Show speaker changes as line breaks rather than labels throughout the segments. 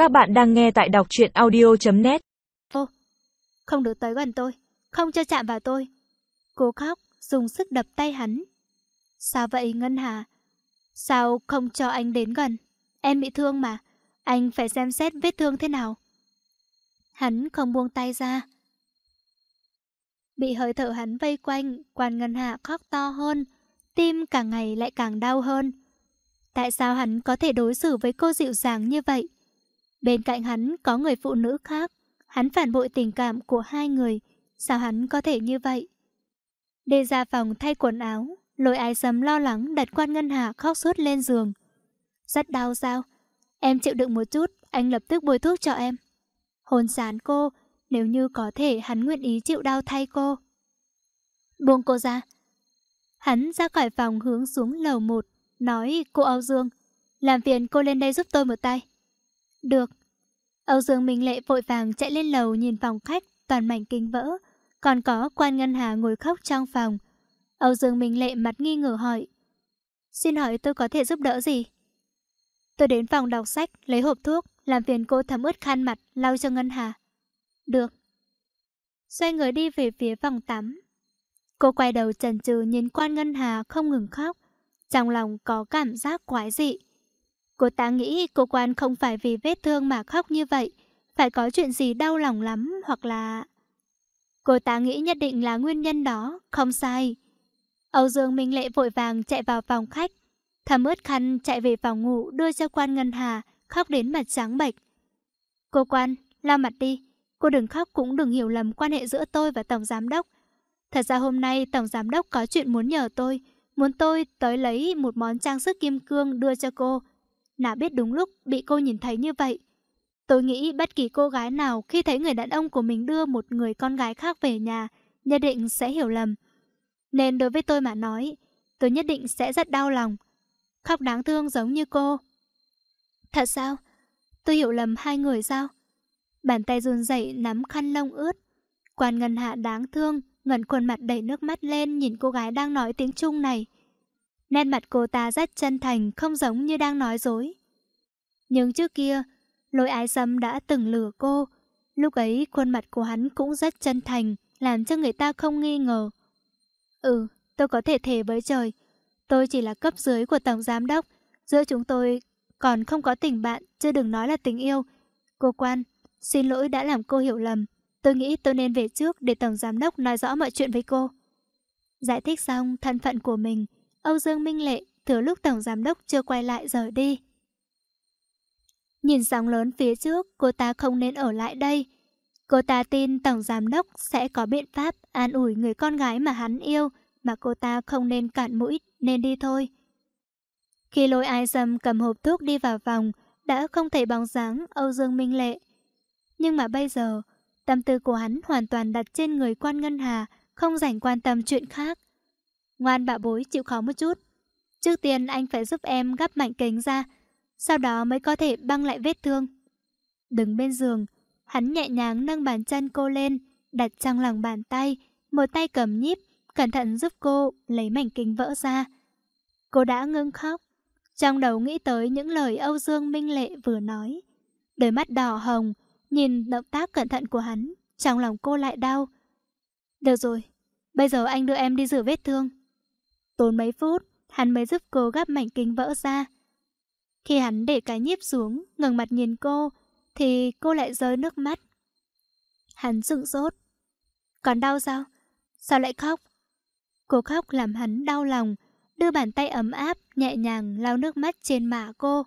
Các bạn đang nghe tại đọc truyện audio.net.
Ô, không được tới gần tôi, không cho chạm vào tôi. Cô khóc, dùng sức đập tay hắn. Sao vậy Ngân Hà? Sao không cho anh đến gần? Em bị thương mà, anh phải xem xét vết thương thế nào. Hắn không buông tay ra. Bị hơi thở hắn vây quanh, Quan Ngân Hà khóc to hơn, tim càng ngày lại càng đau hơn. Tại sao hắn có thể đối xử với cô dịu dàng như vậy? Bên cạnh hắn có người phụ nữ khác, hắn phản bội tình cảm của hai người, sao hắn có thể như vậy? Đi ra phòng thay quần áo, Lôi Ái Sâm lo lắng đặt Quan Ngân Hà khóc sướt lên giường. Rất đau sao? Em chịu đựng một chút, anh lập tức bôi thuốc cho em. Hôn trán cô, nếu như có thể hắn nguyện ý chịu đau thay cô. Buông cô ra. Hắn ra khỏi phòng hướng xuống lầu 1, nói cô Âu Dương, làm phiền cô lên đây giúp tôi một tay. Được. Âu Dương Minh Lệ vội vàng chạy lên lầu nhìn phòng khách toàn mảnh kính vỡ, còn có Quan Ngân Hà ngồi khóc trong phòng. Âu Dương Minh Lệ mặt nghi ngờ hỏi, xin hỏi tôi có thể giúp đỡ gì? Tôi đến phòng đọc sách lấy hộp thuốc, làm phiền cô thấm ướt khăn mặt lau cho Ngân Hà. Được. Xoay người đi về phía phòng tắm. Cô quay đầu chần chừ nhìn Quan Ngân Hà không ngừng khóc, trong lòng có cảm giác quái dị. Cô ta nghĩ cô Quan không phải vì vết thương mà khóc như vậy, phải có chuyện gì đau lòng lắm, hoặc là... Cô ta nghĩ nhất định là nguyên nhân đó, không sai. Âu Dương Minh Lệ vội vàng chạy vào phòng khách, thấm ướt khăn chạy về phòng ngủ đưa cho Quan Ngân Hà, khóc đến mặt trắng bệch. Cô Quan, lau mặt đi, cô đừng khóc cũng đừng hiểu lầm quan hệ giữa tôi và Tổng Giám Đốc. Thật ra hôm nay Tổng Giám Đốc có chuyện muốn nhờ tôi, muốn tôi tới lấy một món trang sức kim cương đưa cho cô. Nào biết đúng lúc bị cô nhìn thấy như vậy. Tôi nghĩ bất kỳ cô gái nào khi thấy người đàn ông của mình đưa một người con gái khác về nhà, nhất định sẽ hiểu lầm. Nên đối với tôi mà nói, tôi nhất định sẽ rất đau lòng. Khóc đáng thương giống như cô. Thật sao? Tôi hiểu lầm hai người sao? Bàn tay run rẩy nắm khăn lông ướt. Quan Ngân Hạ đáng thương, ngẩng khuôn mặt đầy nước mắt lên nhìn cô gái đang nói tiếng Trung này. Nét mặt cô ta rất chân thành, không giống như đang nói dối. Nhưng trước kia, Lôi Ái Sâm đã từng lừa cô. Lúc ấy khuôn mặt của hắn cũng rất chân thành, làm cho người ta không nghi ngờ. Tôi có thể thề với trời, tôi chỉ là cấp dưới của Tổng Giám Đốc. Giữa chúng tôi còn không có tình bạn, chứ đừng nói là tình yêu. Cô Quan, xin lỗi đã làm cô hiểu lầm. Tôi nghĩ tôi nên về trước để Tổng Giám Đốc nói rõ mọi chuyện với cô. Giải thích xong thân phận của mình, Âu Dương Minh Lệ thừa lúc Tổng Giám Đốc chưa quay lại rời đi. Nhìn sóng lớn phía trước, cô ta không nên ở lại đây. Cô ta tin Tổng Giám Đốc sẽ có biện pháp an ủi người con gái mà hắn yêu, mà cô ta không nên cạn mũi, nên đi thôi. Khi Lôi Ái Sâm cầm hộp thuốc đi vào phòng, đã không thấy bóng dáng Âu Dương Minh Lệ. Nhưng mà bây giờ, tâm tư của hắn hoàn toàn đặt trên người Quan Ngân Hà, không rảnh quan tâm chuyện khác. Ngoan bảo bối, chịu khó một chút. Trước tiên anh phải giúp em gắp mảnh kính ra, sau đó mới có thể băng lại vết thương. Đứng bên giường, hắn nhẹ nhàng nâng bàn chân cô lên, đặt trong lòng bàn tay, một tay cầm nhíp, cẩn thận giúp cô lấy mảnh kính vỡ ra. Cô đã ngưng khóc, trong đầu nghĩ tới những lời Âu Dương Minh Lệ vừa nói. Đôi mắt đỏ hồng, nhìn động tác cẩn thận của hắn, trong lòng cô lại đau. Được rồi, bây giờ anh đưa em đi rửa vết thương. Tốn mấy phút, hắn mới giúp cô gắp mảnh kính vỡ ra. Khi hắn để cái nhíp xuống, ngẩng mặt nhìn cô, thì cô lại rơi nước mắt. Hắn sửng sốt. Còn đau sao? Sao lại khóc? Cô khóc làm hắn đau lòng, đưa bàn tay ấm áp, nhẹ nhàng lau nước mắt trên má cô.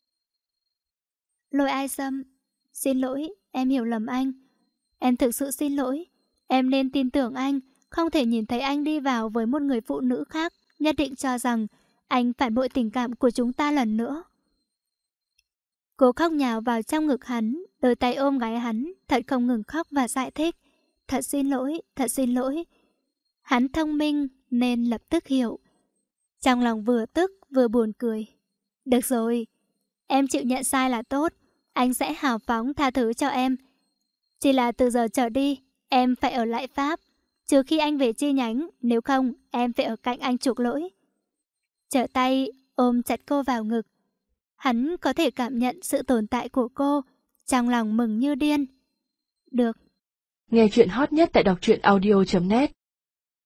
Lôi Ái Sâm, xin lỗi, em hiểu lầm anh. Em thực sự xin lỗi. Em nên tin tưởng anh, không thể nhìn thấy anh đi vào với một người phụ nữ khác, nhất định cho rằng anh phản bội tình cảm của chúng ta lần nữa. Cô khóc nhào vào trong ngực hắn, đôi tay ôm gáy hắn, thật không ngừng khóc và giải thích. Thật xin lỗi, thật xin lỗi. Hắn thông minh nên lập tức hiểu. Trong lòng vừa tức vừa buồn cười. Được rồi, em chịu nhận sai là tốt. Anh sẽ hào phóng tha thứ cho em. Chỉ là từ giờ trở đi, em phải ở lại Pháp. Trừ khi anh về chi nhánh, nếu không em phải ở cạnh anh chuộc lỗi. Trở tay ôm chặt cô vào ngực. Hắn có thể cảm nhận sự tồn tại của cô, trong lòng mừng như điên. Được.
Nghe chuyện hot nhất tại đọc truyện audio.net